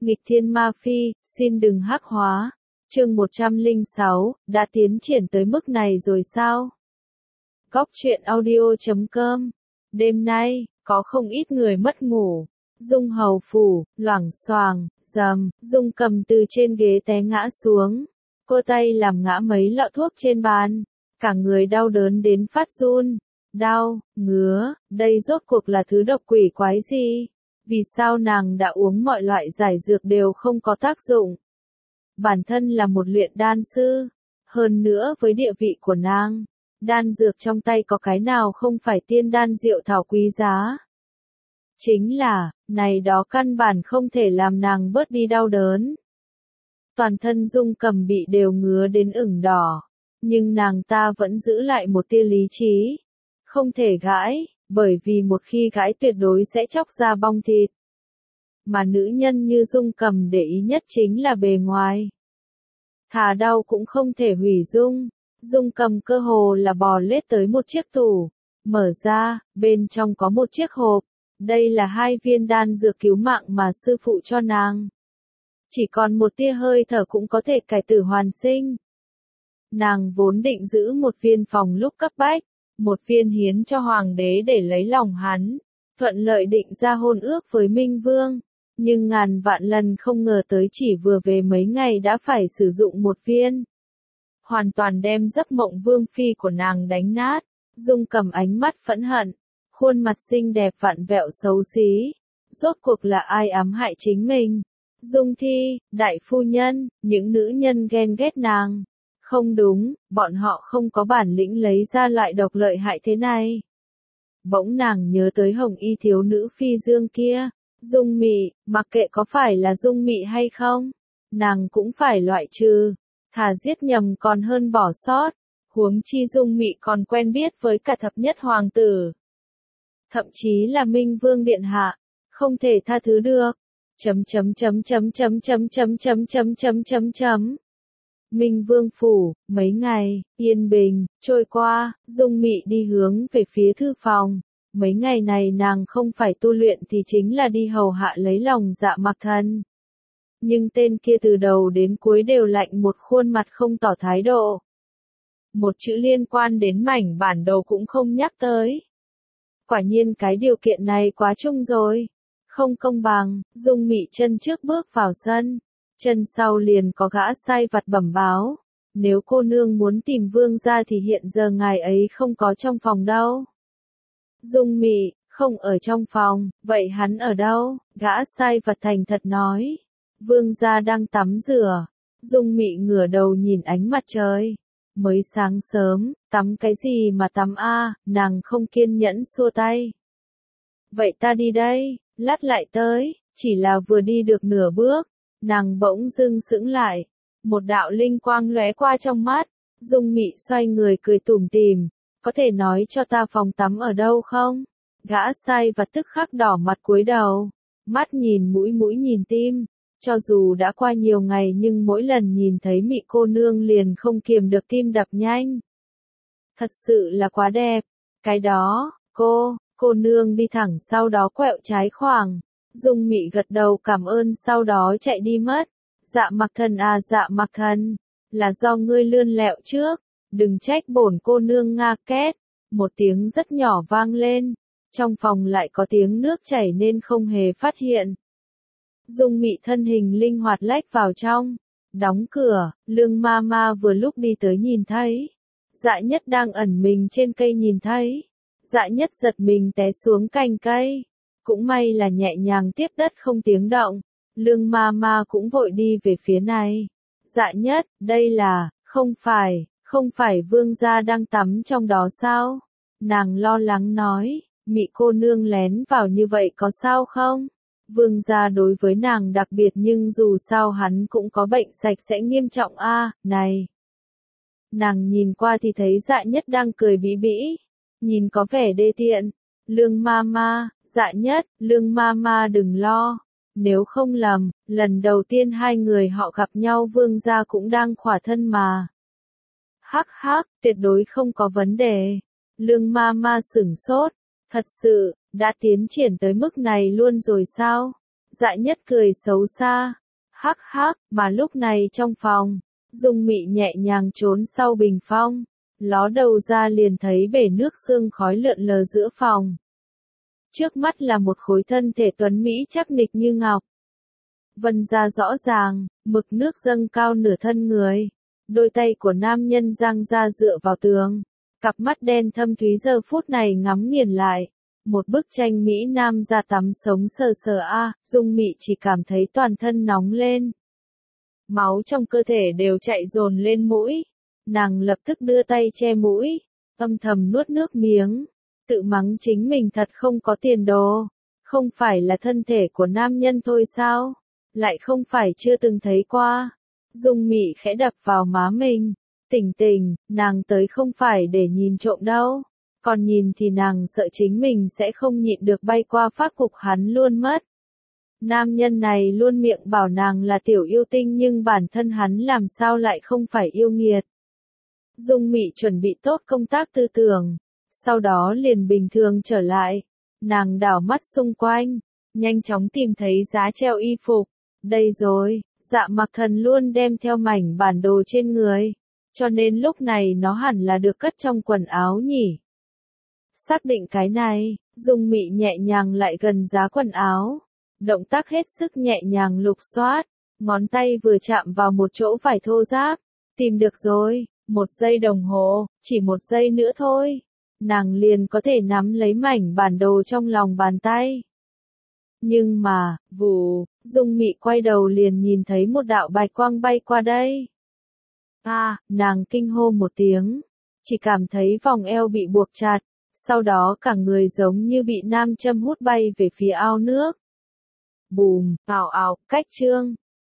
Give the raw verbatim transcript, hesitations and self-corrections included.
Nghịch thiên ma phi, xin đừng hắc hóa. Chương một trăm lẻ sáu, đã tiến triển tới mức này rồi sao? Góc truyện audio chấm com. Đêm nay, có không ít người mất ngủ. Dung hầu phủ, loảng xoảng, rầm, Dung cầm từ trên ghế té ngã xuống. Cô tay làm ngã mấy lọ thuốc trên bàn. Cả người đau đớn đến phát run. Đau, ngứa, đây rốt cuộc là thứ độc quỷ quái gì? Vì sao nàng đã uống mọi loại giải dược đều không có tác dụng? Bản thân là một luyện đan sư. Hơn nữa với địa vị của nàng, đan dược trong tay có cái nào không phải tiên đan diệu thảo quý giá? Chính là, này đó căn bản không thể làm nàng bớt đi đau đớn. Toàn thân Dung cầm bị đều ngứa đến ửng đỏ. Nhưng nàng ta vẫn giữ lại một tia lý trí. Không thể gãi, bởi vì một khi gãi tuyệt đối sẽ chóc ra bong thịt. Mà nữ nhân như Dung cầm để ý nhất chính là bề ngoài. Thà đau cũng không thể hủy Dung. Dung cầm cơ hồ là bò lết tới một chiếc tủ. Mở ra, bên trong có một chiếc hộp. Đây là hai viên đan dược cứu mạng mà sư phụ cho nàng. Chỉ còn một tia hơi thở cũng có thể cải tử hoàn sinh. Nàng vốn định giữ một viên phòng lúc cấp bách, một viên hiến cho hoàng đế để lấy lòng hắn, thuận lợi định ra hôn ước với Minh Vương. Nhưng ngàn vạn lần không ngờ tới chỉ vừa về mấy ngày đã phải sử dụng một viên. Hoàn toàn đem giấc mộng vương phi của nàng đánh nát. Dung cầm ánh mắt phẫn hận, khuôn mặt xinh đẹp vặn vẹo xấu xí. Rốt cuộc là ai ám hại chính mình? Dung Thi, đại phu nhân, những nữ nhân ghen ghét nàng. Không đúng, bọn họ không có bản lĩnh lấy ra loại độc lợi hại thế này. Bỗng nàng nhớ tới hồng y thiếu nữ phi dương kia. Dung Mị, mặc kệ có phải là Dung Mị hay không, nàng cũng phải loại trừ. Thà giết nhầm còn hơn bỏ sót. Huống chi Dung Mị còn quen biết với cả thập nhất hoàng tử. Thậm chí là Minh Vương điện hạ. Không thể tha thứ được. Chấm chấm chấm chấm chấm chấm chấm chấm chấm chấm chấm chấm. Minh Vương phủ, mấy ngày, yên bình, trôi qua, Dung Mị đi hướng về phía thư phòng. Mấy ngày này nàng không phải tu luyện thì chính là đi hầu hạ lấy lòng Dạ Mặc Thần. Nhưng tên kia từ đầu đến cuối đều lạnh một khuôn mặt không tỏ thái độ. Một chữ liên quan đến mảnh bản đồ cũng không nhắc tới. Quả nhiên cái điều kiện này quá chung rồi. Không công bằng. Dung Mị chân trước bước vào sân. Chân sau liền có gã sai vặt bẩm báo. Nếu cô nương muốn tìm vương gia thì hiện giờ ngài ấy không có trong phòng đâu. Dung Mị, không ở trong phòng, vậy hắn ở đâu? Gã sai vặt thành thật nói. Vương gia đang tắm rửa. Dung Mị ngửa đầu nhìn ánh mặt trời. Mới sáng sớm, tắm cái gì mà tắm a? Nàng không kiên nhẫn xua tay. Vậy ta đi đây, lát lại tới. Chỉ là vừa đi được nửa bước, nàng bỗng dưng sững lại. Một đạo linh quang lóe qua trong mắt. Dung Mị xoay người cười tủm tỉm. Có thể nói cho ta phòng tắm ở đâu không? Gã sai vặt tức khắc đỏ mặt cúi đầu. Mắt nhìn mũi mũi nhìn tim. Cho dù đã qua nhiều ngày nhưng mỗi lần nhìn thấy Mị cô nương liền không kiềm được tim đập nhanh. Thật sự là quá đẹp. Cái đó, cô, cô nương đi thẳng sau đó quẹo trái khoảng. Dung Mị gật đầu cảm ơn sau đó chạy đi mất. Dạ Mặc Thần à Dạ Mặc Thần, là do ngươi lươn lẹo trước. Đừng trách bổn cô nương nga két. Một tiếng rất nhỏ vang lên. Trong phòng lại có tiếng nước chảy nên không hề phát hiện. Dung Mị thân hình linh hoạt lách vào trong. Đóng cửa, Lương ma ma vừa lúc đi tới nhìn thấy. Dạ Nhất đang ẩn mình trên cây nhìn thấy. Dạ Nhất giật mình té xuống cành cây. Cũng may là nhẹ nhàng tiếp đất không tiếng động. Lương ma ma cũng vội đi về phía này. Dạ Nhất, đây là, không phải, không phải vương gia đang tắm trong đó sao? Nàng lo lắng nói, Mị cô nương lén vào như vậy có sao không? Vương gia đối với nàng đặc biệt nhưng dù sao hắn cũng có bệnh sạch sẽ nghiêm trọng a, à, này. Nàng nhìn qua thì thấy Dạ Nhất đang cười bĩ bĩ, nhìn có vẻ đê tiện. Lương ma ma, Dạ Nhất, Lương ma ma đừng lo. Nếu không lầm, lần đầu tiên hai người họ gặp nhau vương gia cũng đang khỏa thân mà. Hắc hắc, tuyệt đối không có vấn đề. Lương ma ma sửng sốt. Thật sự, đã tiến triển tới mức này luôn rồi sao? Dại nhất cười xấu xa. Hắc hắc, mà lúc này trong phòng, Dung Mị nhẹ nhàng trốn sau bình phong, ló đầu ra liền thấy bể nước sương khói lượn lờ giữa phòng. Trước mắt là một khối thân thể tuấn Mỹ chắc nịch như ngọc. Vân ra rõ ràng, mực nước dâng cao nửa thân người. Đôi tay của nam nhân giang ra dựa vào tường. Cặp mắt đen thâm thúy giờ phút này ngắm nghiền lại. Một bức tranh Mỹ Nam ra tắm sống sờ sờ a, Dung Mị chỉ cảm thấy toàn thân nóng lên. Máu trong cơ thể đều chạy dồn lên mũi. Nàng lập tức đưa tay che mũi, âm thầm nuốt nước miếng. Tự mắng chính mình thật không có tiền đồ. Không phải là thân thể của nam nhân thôi sao? Lại không phải chưa từng thấy qua. Dung Mị khẽ đập vào má mình. Tỉnh tỉnh, nàng tới không phải để nhìn trộm đâu. Còn nhìn thì nàng sợ chính mình sẽ không nhịn được bay qua phát cục hắn luôn mất. Nam nhân này luôn miệng bảo nàng là tiểu yêu tinh nhưng bản thân hắn làm sao lại không phải yêu nghiệt. Dung Mị chuẩn bị tốt công tác tư tưởng. Sau đó liền bình thường trở lại. Nàng đảo mắt xung quanh. Nhanh chóng tìm thấy giá treo y phục. Đây rồi, Dạ Mặc Thần luôn đem theo mảnh bản đồ trên người. Cho nên lúc này nó hẳn là được cất trong quần áo nhỉ. Xác định cái này, Dung Mị nhẹ nhàng lại gần giá quần áo. Động tác hết sức nhẹ nhàng lục soát. Ngón tay vừa chạm vào một chỗ vải thô ráp. Tìm được rồi, một giây đồng hồ, chỉ một giây nữa thôi. Nàng liền có thể nắm lấy mảnh bản đồ trong lòng bàn tay. Nhưng mà, vù, Dung Mị quay đầu liền nhìn thấy một đạo bạch quang bay qua đây. À, nàng kinh hô một tiếng. Chỉ cảm thấy vòng eo bị buộc chặt. Sau đó cả người giống như bị nam châm hút bay về phía ao nước. Bùm, ào ào, cách chương.